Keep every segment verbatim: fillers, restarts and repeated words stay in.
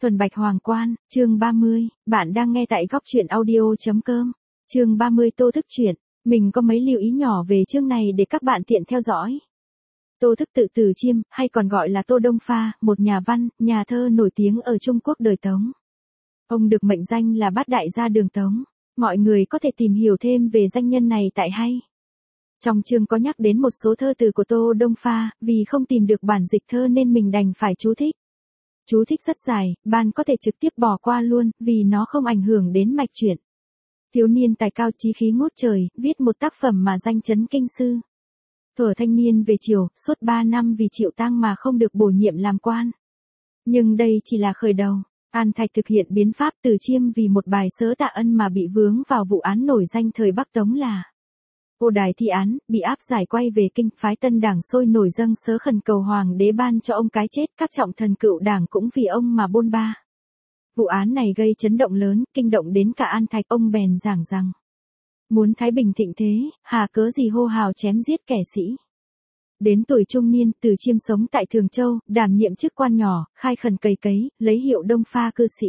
Thuần Bạch Hoàng Quan, chương ba mươi, bạn đang nghe tại góc truyện audio.com. Chương ba mươi Tô Thức truyện, mình có mấy lưu ý nhỏ về chương này để các bạn tiện theo dõi. Tô Thức tự Từ Chiêm, hay còn gọi là Tô Đông Pha, một nhà văn, nhà thơ nổi tiếng ở Trung Quốc đời Tống. Ông được mệnh danh là bát đại gia đường Tống. Mọi người có thể tìm hiểu thêm về danh nhân này tại hay. Trong chương có nhắc đến một số thơ từ của Tô Đông Pha, vì không tìm được bản dịch thơ nên mình đành phải chú thích. Chú thích rất dài, bạn có thể trực tiếp bỏ qua luôn, vì nó không ảnh hưởng đến mạch truyện. Thiếu niên tài cao chí khí ngút trời, viết một tác phẩm mà danh chấn kinh sư. Thuở thanh niên về triều, suốt ba năm vì chịu tang mà không được bổ nhiệm làm quan. Nhưng đây chỉ là khởi đầu. An Thạch thực hiện biến pháp Từ Chiêm vì một bài sớ tạ ân mà bị vướng vào vụ án nổi danh thời Bắc Tống là Ô Đài thi án, bị áp giải quay về kinh, phái Tân Đảng sôi nổi dâng sớ khẩn cầu hoàng đế ban cho ông cái chết, các trọng thần cựu đảng cũng vì ông mà bôn ba. Vụ án này gây chấn động lớn, kinh động đến cả An Thạch, ông bèn giảng rằng muốn thái bình thịnh thế, hà cớ gì hô hào chém giết kẻ sĩ. Đến tuổi trung niên, Từ Chiêm sống tại Thường Châu, đảm nhiệm chức quan nhỏ, khai khẩn cày cấy, lấy hiệu Đông Pha cư sĩ.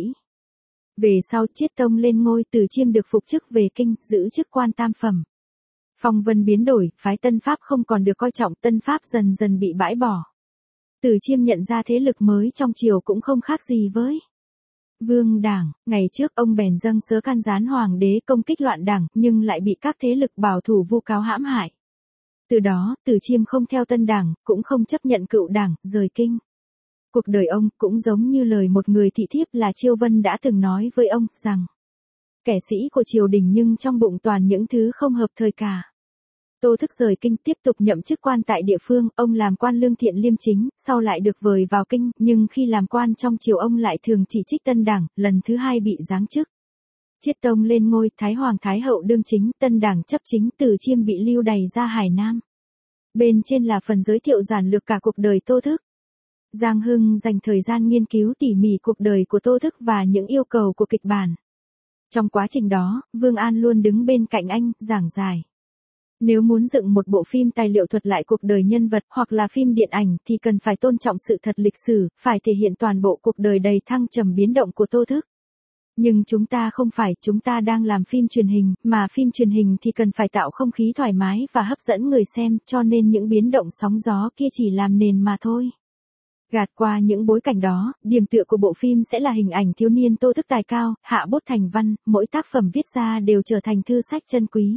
Về sau Chiết Tông lên ngôi, Từ Chiêm được phục chức về kinh, giữ chức quan tam phẩm. Phong vân biến đổi, phái Tân Pháp không còn được coi trọng, Tân Pháp dần dần bị bãi bỏ. Từ Chiêm nhận ra thế lực mới trong triều cũng không khác gì với Vương Đảng. Ngày trước ông bèn dâng sớ can gián hoàng đế công kích loạn đảng, nhưng lại bị các thế lực bảo thủ vu cáo hãm hại. Từ đó, Từ Chiêm không theo Tân Đảng, cũng không chấp nhận cựu đảng, rời kinh. Cuộc đời ông cũng giống như lời một người thị thiếp là Chiêu Vân đã từng nói với ông, rằng kẻ sĩ của triều đình nhưng trong bụng toàn những thứ không hợp thời cả. Tô Thức rời kinh tiếp tục nhậm chức quan tại địa phương, ông làm quan lương thiện liêm chính, sau lại được vời vào kinh, nhưng khi làm quan trong triều ông lại thường chỉ trích Tân Đảng, lần thứ hai bị giáng chức. Chiết Tông lên ngôi, Thái Hoàng Thái Hậu đương chính, Tân Đảng chấp chính, Từ Chiêm bị lưu đày ra Hải Nam. Bên trên là phần giới thiệu giản lược cả cuộc đời Tô Thức. Giang Hưng dành thời gian nghiên cứu tỉ mỉ cuộc đời của Tô Thức và những yêu cầu của kịch bản. Trong quá trình đó, Vương An luôn đứng bên cạnh anh, giảng giải. Nếu muốn dựng một bộ phim tài liệu thuật lại cuộc đời nhân vật hoặc là phim điện ảnh thì cần phải tôn trọng sự thật lịch sử, phải thể hiện toàn bộ cuộc đời đầy thăng trầm biến động của Tô Thức. Nhưng chúng ta không phải, chúng ta đang làm phim truyền hình, mà phim truyền hình thì cần phải tạo không khí thoải mái và hấp dẫn người xem, cho nên những biến động sóng gió kia chỉ làm nền mà thôi. Gạt qua những bối cảnh đó, điểm tựa của bộ phim sẽ là hình ảnh thiếu niên Tô Thức tài cao, hạ bút thành văn, mỗi tác phẩm viết ra đều trở thành thư sách chân quý.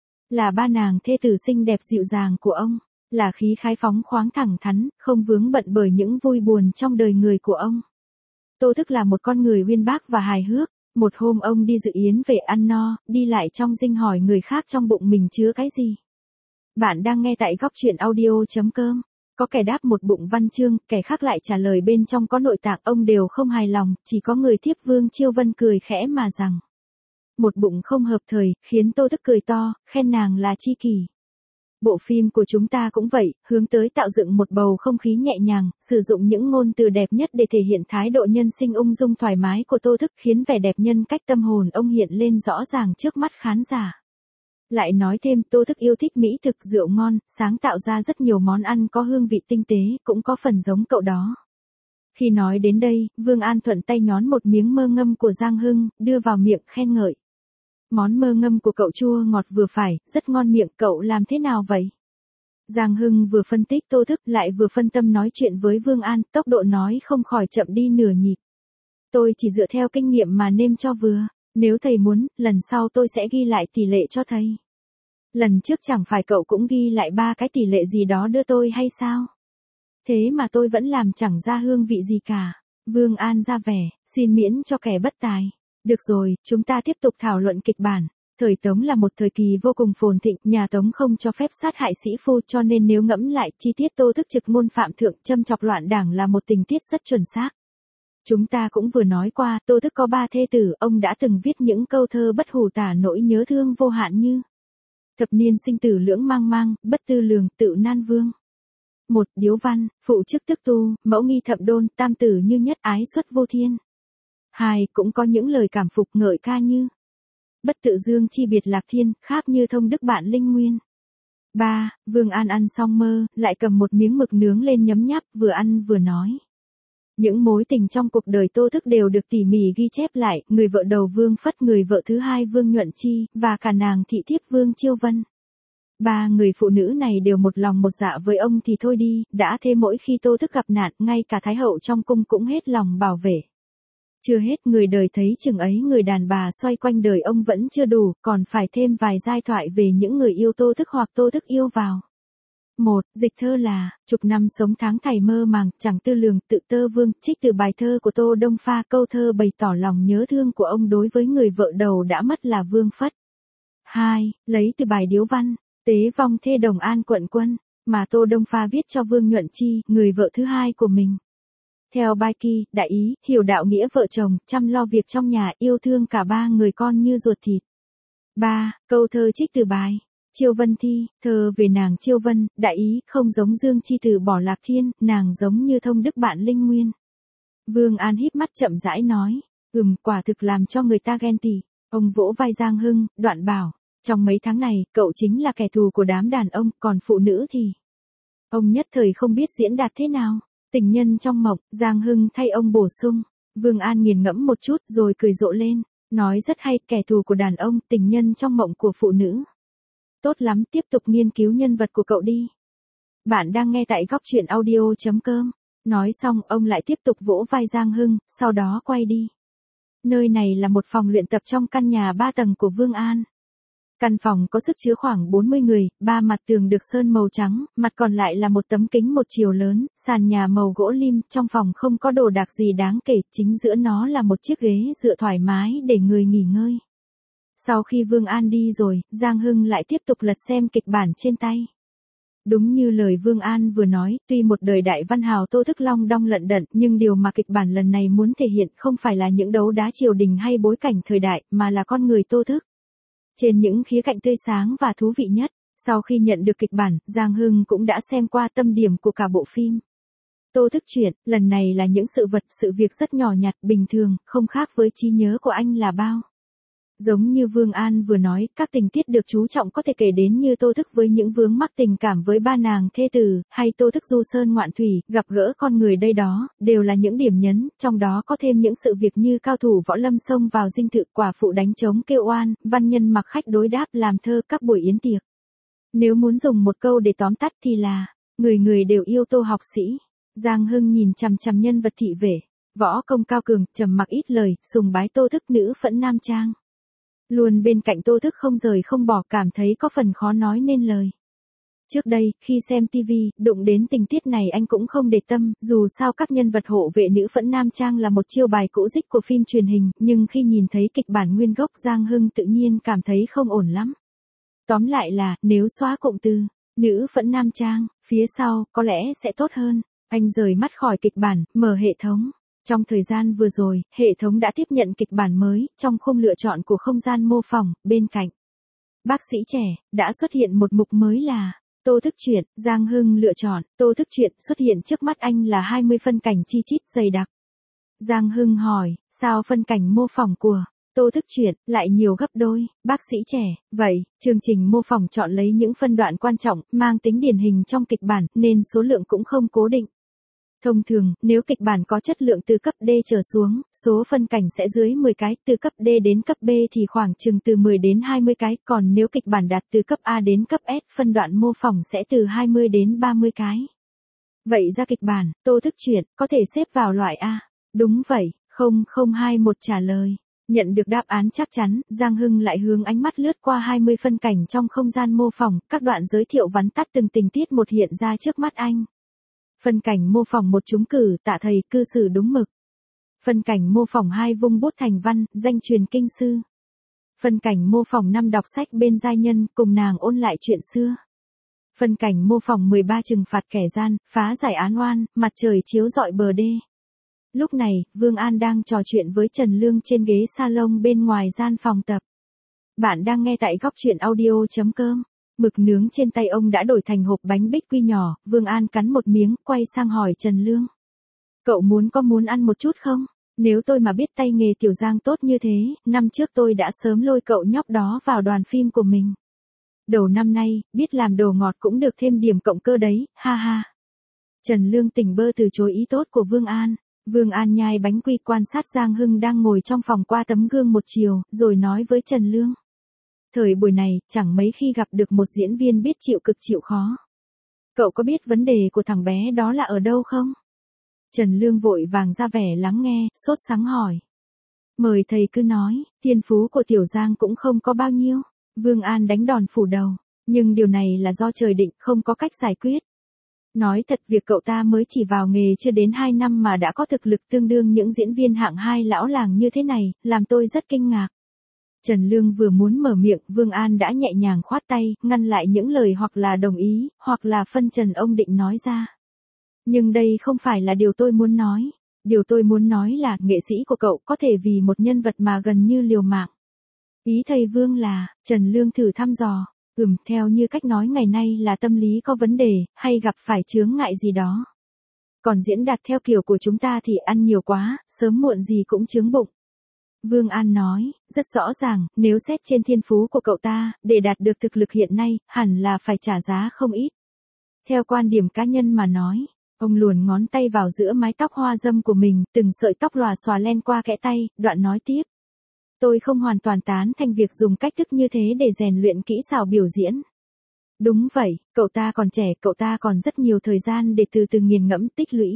Là ba nàng thê tử xinh đẹp dịu dàng của ông, là khí khái phóng khoáng thẳng thắn, không vướng bận bởi những vui buồn trong đời người của ông. Tô Thức là một con người uyên bác và hài hước. Một hôm ông đi dự yến về ăn no, đi lại trong dinh hỏi người khác trong bụng mình chứa cái gì. Bạn đang nghe tại góc truyện audio.com. Có kẻ đáp một bụng văn chương, kẻ khác lại trả lời bên trong có nội tạng, ông đều không hài lòng, chỉ có người thiếp Vương Chiêu Vân cười khẽ mà rằng một bụng không hợp thời, khiến Tô Thức cười to, khen nàng là tri kỷ. Bộ phim của chúng ta cũng vậy, hướng tới tạo dựng một bầu không khí nhẹ nhàng, sử dụng những ngôn từ đẹp nhất để thể hiện thái độ nhân sinh ung dung thoải mái của Tô Thức, khiến vẻ đẹp nhân cách tâm hồn ông hiện lên rõ ràng trước mắt khán giả. Lại nói thêm, Tô Thức yêu thích mỹ thực, rượu ngon, sáng tạo ra rất nhiều món ăn có hương vị tinh tế, cũng có phần giống cậu đó. Khi nói đến đây, Vương An thuận tay nhón một miếng mơ ngâm của Giang Hưng, đưa vào miệng khen ngợi. Món mơ ngâm của cậu chua ngọt vừa phải, rất ngon miệng, cậu làm thế nào vậy? Giang Hưng vừa phân tích Tô Thức lại vừa phân tâm nói chuyện với Vương An, tốc độ nói không khỏi chậm đi nửa nhịp. Tôi chỉ dựa theo kinh nghiệm mà nêm cho vừa, nếu thầy muốn, lần sau tôi sẽ ghi lại tỷ lệ cho thầy. Lần trước chẳng phải cậu cũng ghi lại ba cái tỷ lệ gì đó đưa tôi hay sao? Thế mà tôi vẫn làm chẳng ra hương vị gì cả. Vương An ra vẻ, xin miễn cho kẻ bất tài. Được rồi, chúng ta tiếp tục thảo luận kịch bản. Thời Tống là một thời kỳ vô cùng phồn thịnh, nhà Tống không cho phép sát hại sĩ phu, cho nên nếu ngẫm lại chi tiết Tô Thức trực ngôn phạm thượng, châm chọc loạn đảng là một tình tiết rất chuẩn xác. Chúng ta cũng vừa nói qua, Tô Thức có ba thê tử, ông đã từng viết những câu thơ bất hủ tả nỗi nhớ thương vô hạn như thập niên sinh tử lưỡng mang mang, bất tư lường, tự nan vương. Một, điếu văn, phụ chức tức tu, mẫu nghi thậm đôn, tam tử như nhất, ái xuất vô thiên. Hai, cũng có những lời cảm phục ngợi ca như bất tự dương chi biệt lạc thiên, khác như thông đức bạn linh nguyên. Ba, Vương An ăn xong mơ, lại cầm một miếng mực nướng lên nhấm nháp, vừa ăn vừa nói. Những mối tình trong cuộc đời Tô Thức đều được tỉ mỉ ghi chép lại, người vợ đầu Vương Phất, người vợ thứ hai Vương Nhuận Chi, và cả nàng thị thiếp Vương Chiêu Vân. Ba người phụ nữ này đều một lòng một dạ với ông thì thôi đi, đã thế mỗi khi Tô Thức gặp nạn, ngay cả Thái hậu trong cung cũng hết lòng bảo vệ. Chưa hết, người đời thấy chừng ấy người đàn bà xoay quanh đời ông vẫn chưa đủ, còn phải thêm vài giai thoại về những người yêu Tô Thức hoặc Tô Thức yêu vào. Một, dịch thơ là, chục năm sống tháng thảy mơ màng, chẳng tư lường, tự tơ vương, trích từ bài thơ của Tô Đông Pha, câu thơ bày tỏ lòng nhớ thương của ông đối với người vợ đầu đã mất là Vương Phất. Hai, lấy từ bài điếu văn, tế vong thê Đồng An quận quân, mà Tô Đông Pha viết cho Vương Nhuận Chi, người vợ thứ hai của mình. Theo bài kỳ, đại ý, hiểu đạo nghĩa vợ chồng, chăm lo việc trong nhà, yêu thương cả ba người con như ruột thịt. Ba, câu thơ trích từ bài Chiêu Vân Thi, thơ về nàng Chiêu Vân, đại ý, không giống Dương Chi từ bỏ Lạc Thiên, nàng giống như thông đức bạn Linh Nguyên. Vương An híp mắt chậm rãi nói, ừm, quả thực làm cho người ta ghen tị. Ông vỗ vai Giang Hưng, đoạn bảo, trong mấy tháng này, cậu chính là kẻ thù của đám đàn ông, còn phụ nữ thì... Ông nhất thời không biết diễn đạt thế nào. Tình nhân trong mộng, Giang Hưng thay ông bổ sung. Vương An nghiền ngẫm một chút rồi cười rộ lên, nói rất hay, kẻ thù của đàn ông, tình nhân trong mộng của phụ nữ. Tốt lắm, tiếp tục nghiên cứu nhân vật của cậu đi. Bạn đang nghe tại góc truyện audio chấm com. Nói xong, ông lại tiếp tục vỗ vai Giang Hưng, sau đó quay đi. Nơi này là một phòng luyện tập trong căn nhà ba tầng của Vương An. Căn phòng có sức chứa khoảng bốn mươi người, ba mặt tường được sơn màu trắng, mặt còn lại là một tấm kính một chiều lớn, sàn nhà màu gỗ lim, trong phòng không có đồ đạc gì đáng kể, chính giữa nó là một chiếc ghế dựa thoải mái để người nghỉ ngơi. Sau khi Vương An đi rồi, Giang Hưng lại tiếp tục lật xem kịch bản trên tay. Đúng như lời Vương An vừa nói, tuy một đời đại văn hào Tô Thức long đong lận đận, nhưng điều mà kịch bản lần này muốn thể hiện không phải là những đấu đá triều đình hay bối cảnh thời đại, mà là con người Tô Thức. Trên những khía cạnh tươi sáng và thú vị nhất, sau khi nhận được kịch bản, Giang Hưng cũng đã xem qua tâm điểm của cả bộ phim. Tô Thức truyện, lần này là những sự vật, sự việc rất nhỏ nhặt, bình thường, không khác với trí nhớ của anh là bao. Giống như Vương An vừa nói, các tình tiết được chú trọng có thể kể đến như Tô Thức với những vướng mắc tình cảm với ba nàng thê tử, hay Tô Thức du sơn ngoạn thủy, gặp gỡ con người đây đó, đều là những điểm nhấn, trong đó có thêm những sự việc như cao thủ võ lâm xông vào dinh thự, quả phụ đánh trống kêu oan, văn nhân mặc khách đối đáp làm thơ, các buổi yến tiệc. Nếu muốn dùng một câu để tóm tắt thì là, người người đều yêu Tô học sĩ. Giang Hưng nhìn chằm chằm nhân vật thị vệ, võ công cao cường, trầm mặc ít lời, sùng bái Tô Thức nữ phẫn nam trang. Luôn bên cạnh Tô Thức không rời không bỏ, cảm thấy có phần khó nói nên lời. Trước đây, khi xem ti vi, đụng đến tình tiết này anh cũng không để tâm, dù sao các nhân vật hộ vệ nữ phẫn nam trang là một chiêu bài cũ dích của phim truyền hình, nhưng khi nhìn thấy kịch bản nguyên gốc Giang Hưng tự nhiên cảm thấy không ổn lắm. Tóm lại là, nếu xóa cụm từ, nữ phẫn nam trang, phía sau, có lẽ sẽ tốt hơn. Anh rời mắt khỏi kịch bản, mở hệ thống. Trong thời gian vừa rồi, hệ thống đã tiếp nhận kịch bản mới, trong khung lựa chọn của không gian mô phỏng, bên cạnh bác sĩ trẻ, đã xuất hiện một mục mới là Tô Thức truyện, Giang Hưng lựa chọn, Tô Thức truyện, xuất hiện trước mắt anh là hai mươi phân cảnh chi chít dày đặc. Giang Hưng hỏi, sao phân cảnh mô phỏng của Tô Thức truyện lại nhiều gấp đôi? Bác sĩ trẻ, vậy, chương trình mô phỏng chọn lấy những phân đoạn quan trọng, mang tính điển hình trong kịch bản, nên số lượng cũng không cố định. Thông thường, nếu kịch bản có chất lượng từ cấp D trở xuống, số phân cảnh sẽ dưới mười cái, từ cấp D đến cấp B thì khoảng chừng từ mười đến hai mươi cái, còn nếu kịch bản đạt từ cấp A đến cấp S, phân đoạn mô phỏng sẽ từ hai mươi đến ba mươi cái. Vậy ra kịch bản, Tô Thức truyện, có thể xếp vào loại A. Đúng vậy, không không hai một trả lời. Nhận được đáp án chắc chắn, Giang Hưng lại hướng ánh mắt lướt qua hai mươi phân cảnh trong không gian mô phỏng, các đoạn giới thiệu vắn tắt từng tình tiết một hiện ra trước mắt anh. Phân cảnh mô phỏng một trúng cử, tạ thầy, cư xử đúng mực. Phân cảnh mô phỏng hai vung bút thành văn, danh truyền kinh sư. Phân cảnh mô phỏng năm đọc sách bên giai nhân, cùng nàng ôn lại chuyện xưa. Phân cảnh mô phỏng mười ba trừng phạt kẻ gian, phá giải án oan, mặt trời chiếu rọi bờ đê. Lúc này, Vương An đang trò chuyện với Trần Lương trên ghế salon bên ngoài gian phòng tập. Bạn đang nghe tại góc truyện audio chấm com. Mực nướng trên tay ông đã đổi thành hộp bánh bích quy nhỏ, Vương An cắn một miếng, quay sang hỏi Trần Lương. Cậu muốn có muốn ăn một chút không? Nếu tôi mà biết tay nghề tiểu Giang tốt như thế, năm trước tôi đã sớm lôi cậu nhóc đó vào đoàn phim của mình. Đầu năm nay, biết làm đồ ngọt cũng được thêm điểm cộng cơ đấy, ha ha. Trần Lương tỉnh bơ từ chối ý tốt của Vương An. Vương An nhai bánh quy quan sát Giang Hưng đang ngồi trong phòng qua tấm gương một chiều, rồi nói với Trần Lương. Thời buổi này, chẳng mấy khi gặp được một diễn viên biết chịu cực chịu khó. Cậu có biết vấn đề của thằng bé đó là ở đâu không? Trần Lương vội vàng ra vẻ lắng nghe, sốt sắng hỏi. Mời thầy cứ nói, thiên phú của Tiểu Giang cũng không có bao nhiêu. Vương An đánh đòn phủ đầu, nhưng điều này là do trời định, không có cách giải quyết. Nói thật, việc cậu ta mới chỉ vào nghề chưa đến hai năm mà đã có thực lực tương đương những diễn viên hạng hai lão làng như thế này, làm tôi rất kinh ngạc. Trần Lương vừa muốn mở miệng, Vương An đã nhẹ nhàng khoát tay, ngăn lại những lời hoặc là đồng ý, hoặc là phân trần ông định nói ra. Nhưng đây không phải là điều tôi muốn nói. Điều tôi muốn nói là, nghệ sĩ của cậu có thể vì một nhân vật mà gần như liều mạng. Ý thầy Vương là, Trần Lương thử thăm dò, ừm, theo như cách nói ngày nay là tâm lý có vấn đề, hay gặp phải chướng ngại gì đó. Còn diễn đạt theo kiểu của chúng ta thì ăn nhiều quá, sớm muộn gì cũng chướng bụng. Vương An nói, rất rõ ràng, nếu xét trên thiên phú của cậu ta, để đạt được thực lực hiện nay, hẳn là phải trả giá không ít. Theo quan điểm cá nhân mà nói, ông luồn ngón tay vào giữa mái tóc hoa dâm của mình, từng sợi tóc lòa xòa len qua kẽ tay, đoạn nói tiếp. Tôi không hoàn toàn tán thành việc dùng cách thức như thế để rèn luyện kỹ xảo biểu diễn. Đúng vậy, cậu ta còn trẻ, cậu ta còn rất nhiều thời gian để từ từ nghiền ngẫm tích lũy.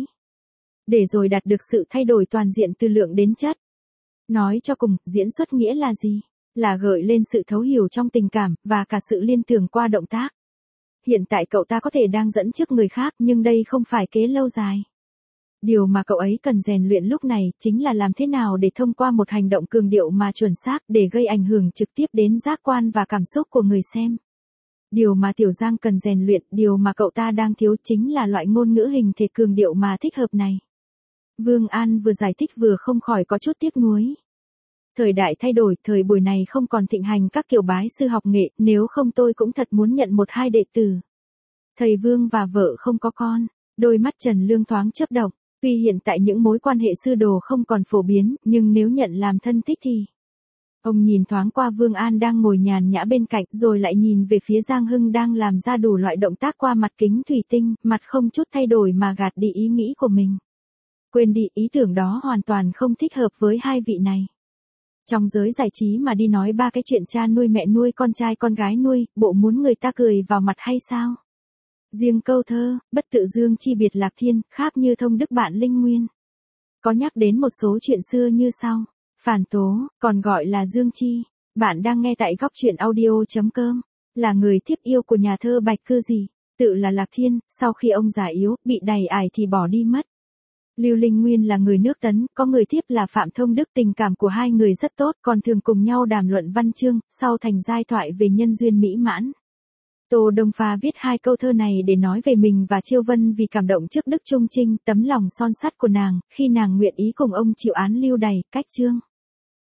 Để rồi đạt được sự thay đổi toàn diện từ lượng đến chất. Nói cho cùng, diễn xuất nghĩa là gì? Là gợi lên sự thấu hiểu trong tình cảm, và cả sự liên tưởng qua động tác. Hiện tại cậu ta có thể đang dẫn trước người khác, nhưng đây không phải kế lâu dài. Điều mà cậu ấy cần rèn luyện lúc này, chính là làm thế nào để thông qua một hành động cường điệu mà chuẩn xác, để gây ảnh hưởng trực tiếp đến giác quan và cảm xúc của người xem. Điều mà Tiểu Giang cần rèn luyện, điều mà cậu ta đang thiếu chính là loại ngôn ngữ hình thể cường điệu mà thích hợp này. Vương An vừa giải thích vừa không khỏi có chút tiếc nuối. Thời đại thay đổi, thời buổi này không còn thịnh hành các kiểu bái sư học nghệ, nếu không tôi cũng thật muốn nhận một hai đệ tử. Thầy Vương và vợ không có con, đôi mắt Trần Lương thoáng chớp động, tuy hiện tại những mối quan hệ sư đồ không còn phổ biến, nhưng nếu nhận làm thân thích thì... Ông nhìn thoáng qua Vương An đang ngồi nhàn nhã bên cạnh, rồi lại nhìn về phía Giang Hưng đang làm ra đủ loại động tác qua mặt kính thủy tinh, mặt không chút thay đổi mà gạt đi ý nghĩ của mình. Quên đi, ý tưởng đó hoàn toàn không thích hợp với hai vị này. Trong giới giải trí mà đi nói ba cái chuyện cha nuôi mẹ nuôi con trai con gái nuôi, bộ muốn người ta cười vào mặt hay sao? Riêng câu thơ, bất tự dương chi biệt lạc thiên, khác như thông đức bạn linh nguyên. Có nhắc đến một số chuyện xưa như sau. Phản Tố, còn gọi là Dương Chi. Bạn đang nghe tại góc truyện audio.com. Là người tiếp yêu của nhà thơ Bạch Cư Dì, tự là Lạc Thiên, sau khi ông già yếu, bị đày ải thì bỏ đi mất. Lưu Linh Nguyên là người nước Tấn, có người tiếp là Phạm Thông Đức, tình cảm của hai người rất tốt, còn thường cùng nhau đàm luận văn chương, sau thành giai thoại về nhân duyên mỹ mãn. Tô Đông Pha viết hai câu thơ này để nói về mình và Chiêu Vân vì cảm động trước đức trung trinh, tấm lòng son sắt của nàng, khi nàng nguyện ý cùng ông chịu án lưu đày, cách chương.